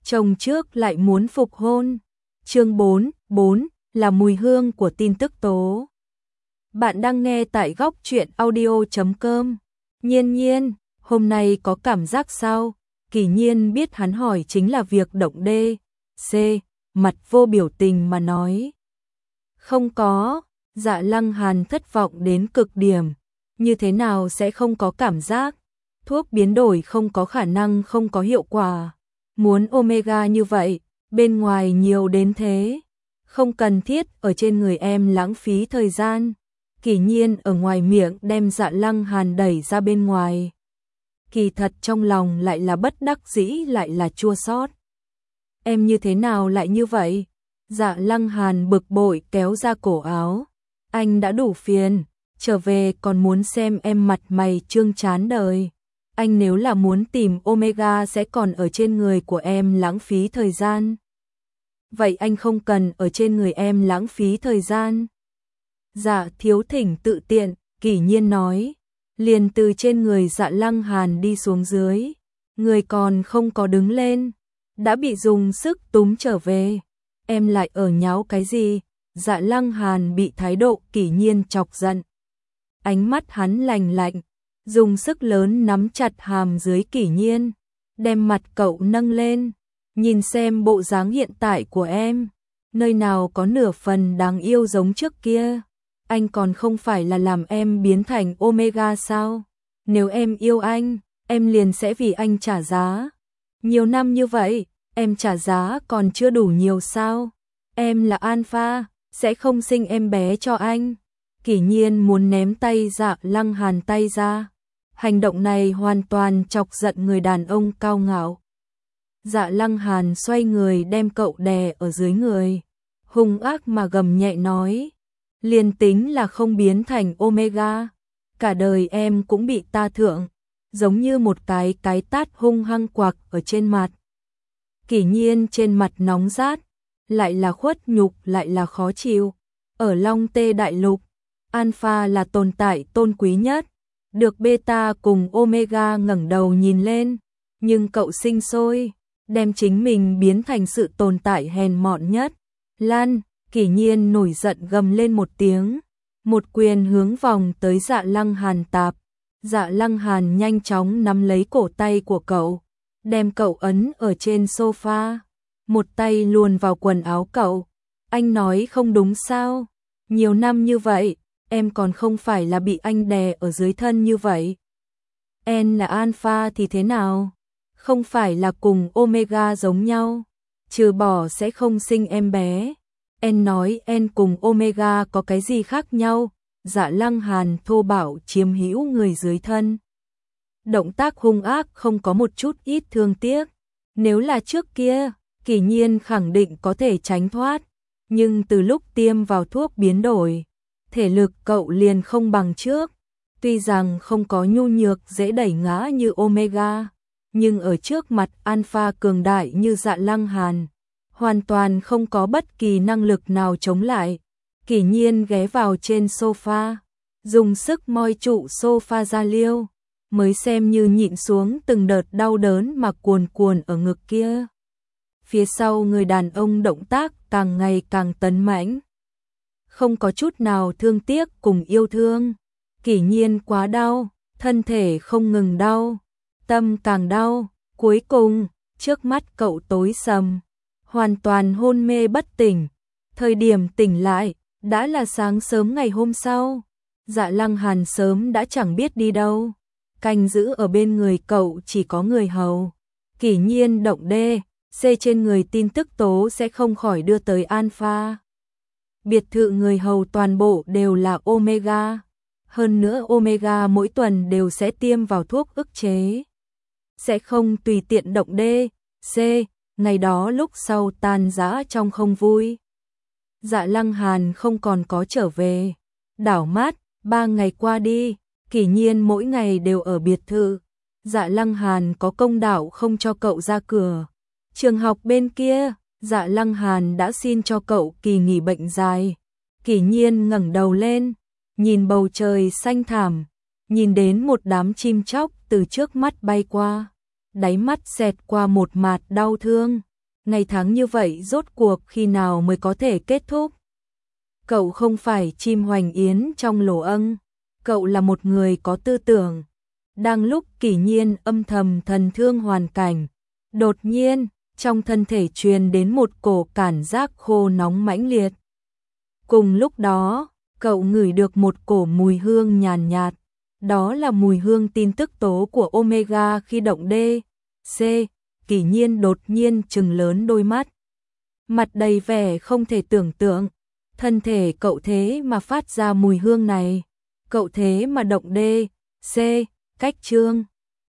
chồng trước lại muốn phục hôn. Chương 4 là mùi hương của tin tức tố. Bạn đang nghe tại góc truyện audio.com. Nhiên, hôm nay có cảm giác sao? Kỳ Nhiên biết hắn hỏi chính là việc động đê. Mặt vô biểu tình mà nói. Không có. Dạ Lăng Hàn thất vọng đến cực điểm. Như thế nào sẽ không có cảm giác? Thuốc biến đổi không có khả năng không có hiệu quả. Muốn omega như vậy, bên ngoài nhiều đến thế. Không cần thiết ở trên người em lãng phí thời gian. Kỳ Nhiên ở ngoài miệng đem Dạ Lăng Hàn đẩy ra bên ngoài. Kỳ thật trong lòng lại là bất đắc dĩ lại là chua xót. Em như thế nào lại như vậy? Dạ Lăng Hàn bực bội kéo ra cổ áo. Anh đã đủ phiền, trở về còn muốn xem em mặt mày trương chán đời. Anh nếu là muốn tìm omega sẽ còn ở trên người của em lãng phí thời gian. Vậy anh không cần ở trên người em lãng phí thời gian. Dạ Thiếu Thỉnh tự tiện, Kỳ Nhiên nói. Liền từ trên người Dạ Lăng Hàn đi xuống dưới. Người còn không có đứng lên. Đã bị dùng sức túm trở về. Em lại ở nháo cái gì? Dạ Lăng Hàn bị thái độ Kỳ Nhiên chọc giận. Ánh mắt hắn lạnh lạnh. Dùng sức lớn nắm chặt hàm dưới Kỳ Nhiên. Đem mặt cậu nâng lên. Nhìn xem bộ dáng hiện tại của em. Nơi nào có nửa phần đáng yêu giống trước kia. Anh còn không phải là làm em biến thành omega sao? Nếu em yêu anh, em liền sẽ vì anh trả giá. Nhiều năm như vậy, em trả giá còn chưa đủ nhiều sao? Em là alpha, sẽ không sinh em bé cho anh. Kỳ Nhiên muốn ném tay Dạ Lăng Hàn tay ra. Hành động này hoàn toàn chọc giận người đàn ông cao ngạo. Dạ Lăng Hàn xoay người đem cậu đè ở dưới người. Hung ác mà gầm nhẹ nói. Liền tính là không biến thành omega. Cả đời em cũng bị ta thượng. Giống như một cái tát hung hăng quặc ở trên mặt. Kỳ Nhiên trên mặt nóng rát. Lại là khuất nhục lại là khó chịu. Ở Long Tê Đại Lục, alpha là tồn tại tôn quý nhất. Được beta cùng omega ngẩng đầu nhìn lên. Nhưng cậu sinh sôi, đem chính mình biến thành sự tồn tại hèn mọn nhất. Lan, Kỳ Nhiên nổi giận gầm lên một tiếng. Một quyền hướng vòng tới Dạ Lăng Hàn tạp. Dạ Lăng Hàn nhanh chóng nắm lấy cổ tay của cậu. Đem cậu ấn ở trên sofa. Một tay luồn vào quần áo cậu. Anh nói không đúng sao? Nhiều năm như vậy, em còn không phải là bị anh đè ở dưới thân như vậy. Em là alpha thì thế nào? Không phải là cùng omega giống nhau. Trừ bỏ sẽ không sinh em bé. Em nói em cùng omega có cái gì khác nhau? Dạ Lăng Hàn thô bạo chiếm hữu người dưới thân. Động tác hung ác không có một chút ít thương tiếc. Nếu là trước kia, Kỳ Nhiên khẳng định có thể tránh thoát. Nhưng từ lúc tiêm vào thuốc biến đổi, thể lực cậu liền không bằng trước. Tuy rằng không có nhu nhược dễ đẩy ngã như omega, nhưng ở trước mặt alpha cường đại như Dạ Lăng Hàn, hoàn toàn không có bất kỳ năng lực nào chống lại. Kỳ Nhiên ghé vào trên sofa, dùng sức moi trụ sofa ra liêu, mới xem như nhịn xuống từng đợt đau đớn mà cuồn cuồn ở ngực kia. Phía sau người đàn ông động tác càng ngày càng tấn mãnh. Không có chút nào thương tiếc cùng yêu thương. Kỳ Nhiên quá đau, thân thể không ngừng đau, tâm càng đau, cuối cùng, trước mắt cậu tối sầm, hoàn toàn hôn mê bất tỉnh. Thời điểm tỉnh lại, đã là sáng sớm ngày hôm sau. Dạ Lăng Hàn sớm đã chẳng biết đi đâu. Canh giữ ở bên người cậu chỉ có người hầu. Kỳ Nhiên động đê, trên người tin tức tố sẽ không khỏi đưa tới alpha. Biệt thự người hầu toàn bộ đều là omega. Hơn nữa omega mỗi tuần đều sẽ tiêm vào thuốc ức chế. Sẽ không tùy tiện động đê. Ngày đó lúc sau tan rã trong không vui. Dạ Lăng Hàn không còn có trở về. Đảo mắt, 3 ngày qua đi, Kỳ Nhiên mỗi ngày đều ở biệt thự. Dạ Lăng Hàn có công đạo không cho cậu ra cửa. Trường học bên kia, Dạ Lăng Hàn đã xin cho cậu kỳ nghỉ bệnh dài. Kỳ Nhiên ngẩng đầu lên, nhìn bầu trời xanh thẳm, nhìn đến một đám chim chóc từ trước mắt bay qua, đáy mắt xẹt qua một mạt đau thương. Ngày tháng như vậy rốt cuộc khi nào mới có thể kết thúc? Cậu không phải chim hoành yến trong lỗ âng, cậu là một người có tư tưởng. Đang lúc Kỷ Nhiên âm thầm thần thương hoàn cảnh, đột nhiên, trong thân thể truyền đến một cổ cảm giác khô nóng mãnh liệt. Cùng lúc đó, cậu ngửi được một cổ mùi hương nhàn nhạt, đó là mùi hương tin tức tố của Omega khi động D, C. Kỷ Nhiên đột nhiên trừng lớn đôi mắt, mặt đầy vẻ không thể tưởng tượng, thân thể cậu thế mà phát ra mùi hương này, cậu thế mà động D, C, cách chương